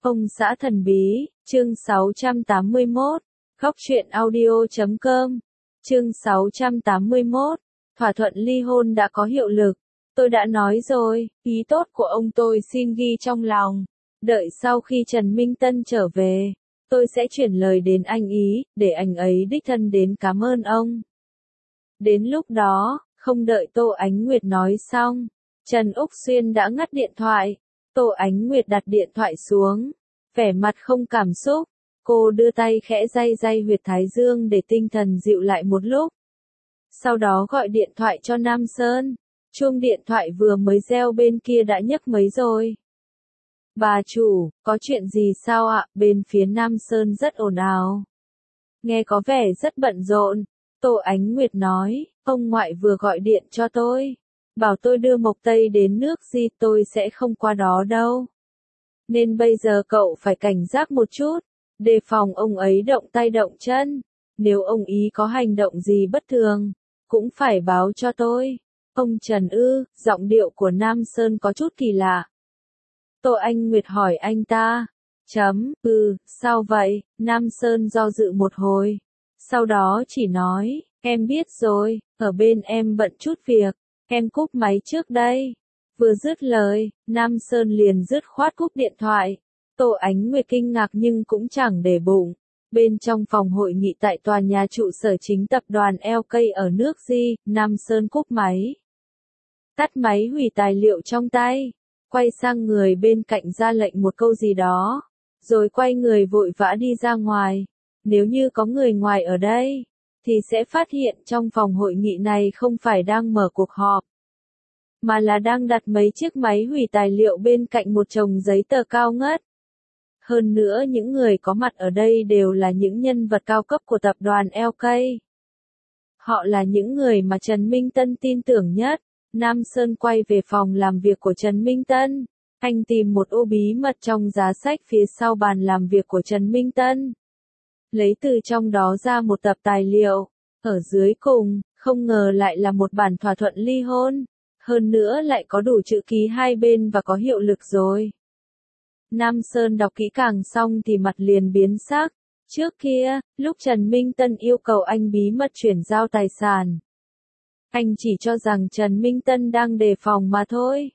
Ông xã thần bí, chương 681, Góc truyện audio.com, chương 681, thỏa thuận ly hôn đã có hiệu lực. Tôi đã nói rồi, ý tốt của ông tôi xin ghi trong lòng. Đợi sau khi Trần Minh Tân trở về, tôi sẽ chuyển lời đến anh ý, để anh ấy đích thân đến cảm ơn ông. Đến lúc đó, không đợi Tô Ánh Nguyệt nói xong, Trần Úc Xuyên đã ngắt điện thoại. Tô Ánh Nguyệt đặt điện thoại xuống, vẻ mặt không cảm xúc. Cô đưa tay khẽ day huyệt thái dương để tinh thần dịu lại một lúc. Sau đó gọi điện thoại cho Nam Sơn. Chuông điện thoại vừa mới reo bên kia đã nhấc mấy rồi. Bà chủ, có chuyện gì sao ạ? Bên phía Nam Sơn rất ồn ào. Nghe có vẻ rất bận rộn. Tô Ánh Nguyệt nói, ông ngoại vừa gọi điện cho tôi. Bảo tôi đưa Mộc Tây đến nước Di, tôi sẽ không qua đó đâu. Nên bây giờ cậu phải cảnh giác một chút, đề phòng ông ấy động tay động chân. Nếu ông ý có hành động gì bất thường, cũng phải báo cho tôi. Ông Trần ư, giọng điệu của Nam Sơn có chút kỳ lạ. Tô Anh Nguyệt hỏi anh ta. Sao vậy? Nam Sơn do dự một hồi. Sau đó chỉ nói, em biết rồi, ở bên em bận chút việc, em cúp máy trước đây. Vừa dứt lời, Nam Sơn liền dứt khoát cúp điện thoại. Tô Ánh Nguyệt kinh ngạc nhưng cũng chẳng để bụng. Bên trong phòng hội nghị tại tòa nhà trụ sở chính tập đoàn LK ở nước Di, Nam Sơn cúp máy. Tắt máy hủy tài liệu trong tay. Quay sang người bên cạnh ra lệnh một câu gì đó. Rồi quay người vội vã đi ra ngoài. Nếu như có người ngoài ở đây, thì sẽ phát hiện trong phòng hội nghị này không phải đang mở cuộc họp, mà là đang đặt mấy chiếc máy hủy tài liệu bên cạnh một chồng giấy tờ cao ngất. Hơn nữa những người có mặt ở đây đều là những nhân vật cao cấp của tập đoàn LK. Họ là những người mà Trần Minh Tân tin tưởng nhất. Nam Sơn quay về phòng làm việc của Trần Minh Tân. Anh tìm một ô bí mật trong giá sách phía sau bàn làm việc của Trần Minh Tân. Lấy từ trong đó ra một tập tài liệu. Ở dưới cùng, không ngờ lại là một bản thỏa thuận ly hôn. Hơn nữa lại có đủ chữ ký hai bên và có hiệu lực rồi. Nam Sơn đọc kỹ càng xong thì mặt liền biến sắc. Trước kia, lúc Trần Minh Tân yêu cầu anh bí mật chuyển giao tài sản, anh chỉ cho rằng Trần Minh Tân đang đề phòng mà thôi.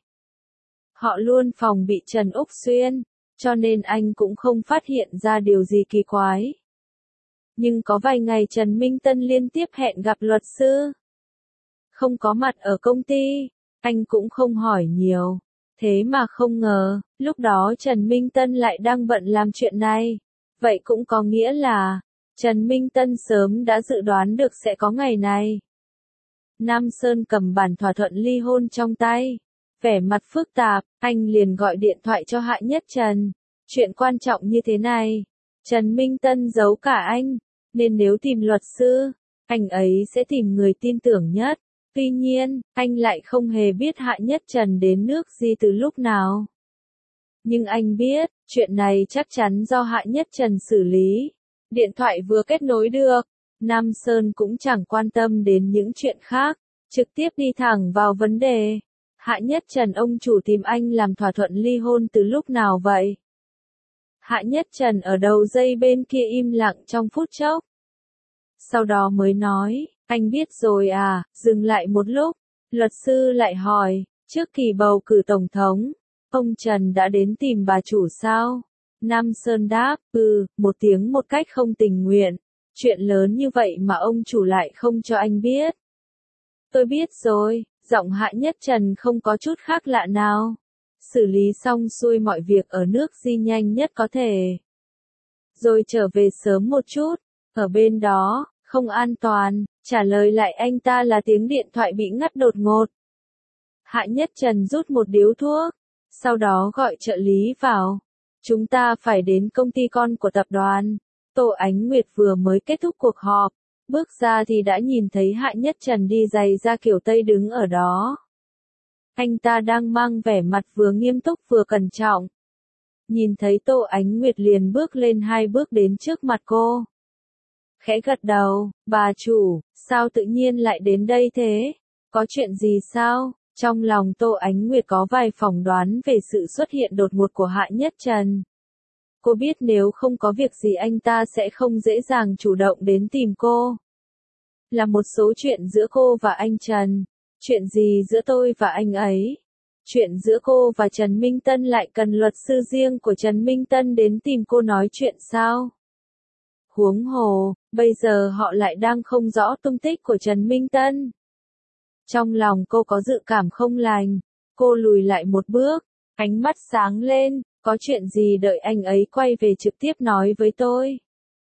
Họ luôn phòng bị Trần Úc Xuyên, cho nên anh cũng không phát hiện ra điều gì kỳ quái. Nhưng có vài ngày Trần Minh Tân liên tiếp hẹn gặp luật sư, không có mặt ở công ty, anh cũng không hỏi nhiều. Thế mà không ngờ, lúc đó Trần Minh Tân lại đang bận làm chuyện này. Vậy cũng có nghĩa là, Trần Minh Tân sớm đã dự đoán được sẽ có ngày này. Nam Sơn cầm bản thỏa thuận ly hôn trong tay. Vẻ mặt phức tạp, anh liền gọi điện thoại cho Hạ Nhất Trần. Chuyện quan trọng như thế này, Trần Minh Tân giấu cả anh, nên nếu tìm luật sư, anh ấy sẽ tìm người tin tưởng nhất. Tuy nhiên, anh lại không hề biết Hạ Nhất Trần đến nước Di từ lúc nào. Nhưng anh biết, chuyện này chắc chắn do Hạ Nhất Trần xử lý. Điện thoại vừa kết nối được, Nam Sơn cũng chẳng quan tâm đến những chuyện khác, trực tiếp đi thẳng vào vấn đề. Hạ Nhất Trần ông chủ tìm anh làm thỏa thuận ly hôn từ lúc nào vậy? Hạ Nhất Trần ở đầu dây bên kia im lặng trong phút chốc. Sau đó mới nói, anh biết rồi à, dừng lại một lúc. Luật sư lại hỏi, trước kỳ bầu cử tổng thống, ông Trần đã đến tìm bà chủ sao? Nam Sơn đáp, một tiếng một cách không tình nguyện. Chuyện lớn như vậy mà ông chủ lại không cho anh biết. Tôi biết rồi, giọng Hạ Nhất Trần không có chút khác lạ nào. Xử lý xong xuôi mọi việc ở nước Di nhanh nhất có thể. Rồi trở về sớm một chút, ở bên đó, không an toàn. Trả lời lại anh ta là tiếng điện thoại bị ngắt đột ngột. Hạ Nhất Trần rút một điếu thuốc, sau đó gọi trợ lý vào. Chúng ta phải đến công ty con của tập đoàn. Tô Ánh Nguyệt vừa mới kết thúc cuộc họp, bước ra thì đã nhìn thấy Hạ Nhất Trần đi giày da kiểu Tây đứng ở đó. Anh ta đang mang vẻ mặt vừa nghiêm túc vừa cẩn trọng. Nhìn thấy Tô Ánh Nguyệt liền bước lên 2 bước đến trước mặt cô. Khẽ gật đầu, bà chủ, sao tự nhiên lại đến đây thế? Có chuyện gì sao? Trong lòng Tô Ánh Nguyệt có vài phỏng đoán về sự xuất hiện đột ngột của Hạ Nhất Trần. Cô biết nếu không có việc gì anh ta sẽ không dễ dàng chủ động đến tìm cô. Là một số chuyện giữa cô và anh Trần. Chuyện gì giữa tôi và anh ấy? Chuyện giữa cô và Trần Minh Tân lại cần luật sư riêng của Trần Minh Tân đến tìm cô nói chuyện sao? Huống hồ, bây giờ họ lại đang không rõ tung tích của Trần Minh Tân. Trong lòng cô có dự cảm không lành. Cô lùi lại một bước, ánh mắt sáng lên, có chuyện gì đợi anh ấy quay về trực tiếp nói với tôi.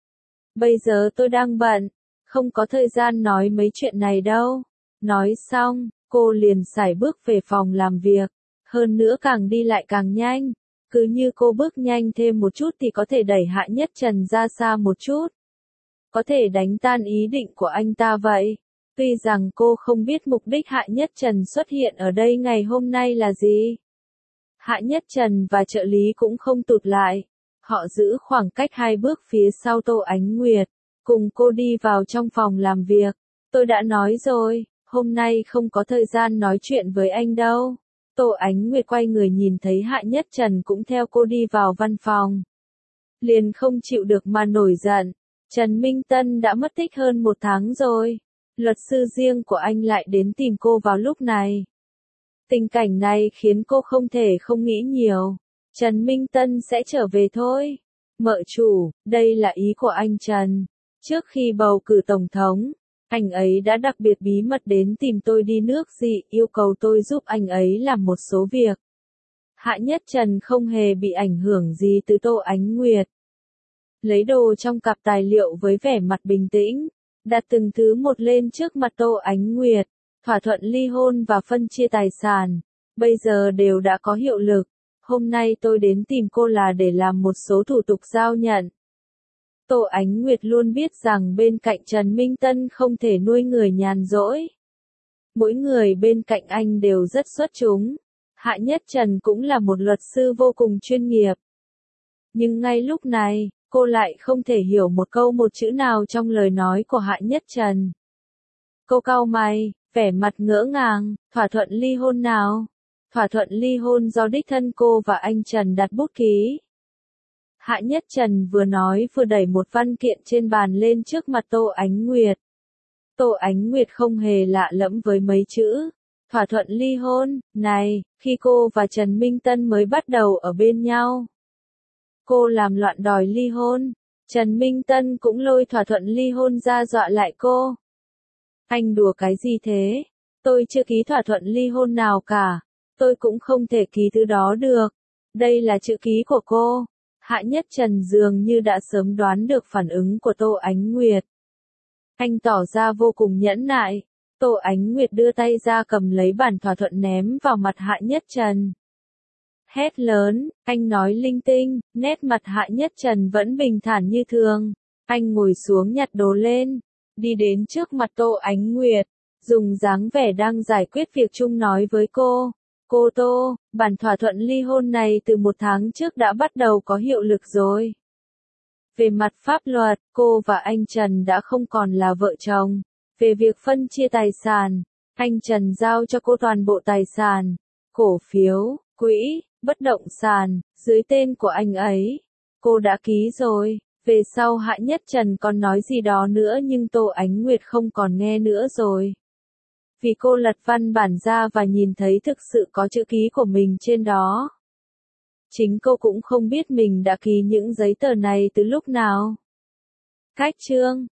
Bây giờ tôi đang bận, không có thời gian nói mấy chuyện này đâu. Nói xong, cô liền sải bước về phòng làm việc, hơn nữa càng đi lại càng nhanh. Cứ như cô bước nhanh thêm một chút thì có thể đẩy Hạ Nhất Trần ra xa một chút. Có thể đánh tan ý định của anh ta vậy. Tuy rằng cô không biết mục đích Hạ Nhất Trần xuất hiện ở đây ngày hôm nay là gì. Hạ Nhất Trần và trợ lý cũng không tụt lại. Họ giữ khoảng cách 2 bước phía sau Tô Ánh Nguyệt, cùng cô đi vào trong phòng làm việc. Tôi đã nói rồi, hôm nay không có thời gian nói chuyện với anh đâu. Tô Ánh Nguyệt quay người nhìn thấy Hạ Nhất Trần cũng theo cô đi vào văn phòng. Liền không chịu được mà nổi giận. Trần Minh Tân đã mất tích hơn 1 tháng rồi. Luật sư riêng của anh lại đến tìm cô vào lúc này. Tình cảnh này khiến cô không thể không nghĩ nhiều. Trần Minh Tân sẽ trở về thôi. Mợ chủ, đây là ý của anh Trần. Trước khi bầu cử tổng thống, anh ấy đã đặc biệt bí mật đến tìm tôi đi nước dị, yêu cầu tôi giúp anh ấy làm một số việc. Hạ Nhất Trần không hề bị ảnh hưởng gì từ Tô Ánh Nguyệt. Lấy đồ trong cặp tài liệu với vẻ mặt bình tĩnh, đặt từng thứ một lên trước mặt Tô Ánh Nguyệt. Thỏa thuận ly hôn và phân chia tài sản, bây giờ đều đã có hiệu lực. Hôm nay tôi đến tìm cô là để làm một số thủ tục giao nhận. Tô Ánh Nguyệt luôn biết rằng bên cạnh Trần Minh Tân không thể nuôi người nhàn rỗi. Mỗi người bên cạnh anh đều rất xuất chúng. Hạ Nhất Trần cũng là một luật sư vô cùng chuyên nghiệp. Nhưng ngay lúc này, cô lại không thể hiểu một câu một chữ nào trong lời nói của Hạ Nhất Trần. Cô cau mày, vẻ mặt ngỡ ngàng, thỏa thuận ly hôn nào? Thỏa thuận ly hôn do đích thân cô và anh Trần đặt bút ký. Hạ Nhất Trần vừa nói vừa đẩy một văn kiện trên bàn lên trước mặt Tô Ánh Nguyệt. Tô Ánh Nguyệt không hề lạ lẫm với mấy chữ. Thỏa thuận ly hôn, này, khi cô và Trần Minh Tân mới bắt đầu ở bên nhau. Cô làm loạn đòi ly hôn. Trần Minh Tân cũng lôi thỏa thuận ly hôn ra dọa lại cô. Anh đùa cái gì thế? Tôi chưa ký thỏa thuận ly hôn nào cả. Tôi cũng không thể ký thứ đó được. Đây là chữ ký của cô. Hạ Nhất Trần dường như đã sớm đoán được phản ứng của Tô Ánh Nguyệt. Anh tỏ ra vô cùng nhẫn nại. Tô Ánh Nguyệt đưa tay ra cầm lấy bản thỏa thuận ném vào mặt Hạ Nhất Trần. Hét lớn, anh nói linh tinh, nét mặt Hạ Nhất Trần vẫn bình thản như thường. Anh ngồi xuống nhặt đồ lên, đi đến trước mặt Tô Ánh Nguyệt, dùng dáng vẻ đang giải quyết việc chung nói với cô. Cô Tô, bản thỏa thuận ly hôn này từ 1 tháng trước đã bắt đầu có hiệu lực rồi. Về mặt pháp luật, cô và anh Trần đã không còn là vợ chồng. Về việc phân chia tài sản, anh Trần giao cho cô toàn bộ tài sản, cổ phiếu, quỹ, bất động sản, dưới tên của anh ấy. Cô đã ký rồi. Về sau Hạ Nhất Trần còn nói gì đó nữa nhưng Tô Ánh Nguyệt không còn nghe nữa rồi. Vì cô lật văn bản ra và nhìn thấy thực sự có chữ ký của mình trên đó. Chính cô cũng không biết mình đã ký những giấy tờ này từ lúc nào. Cách chương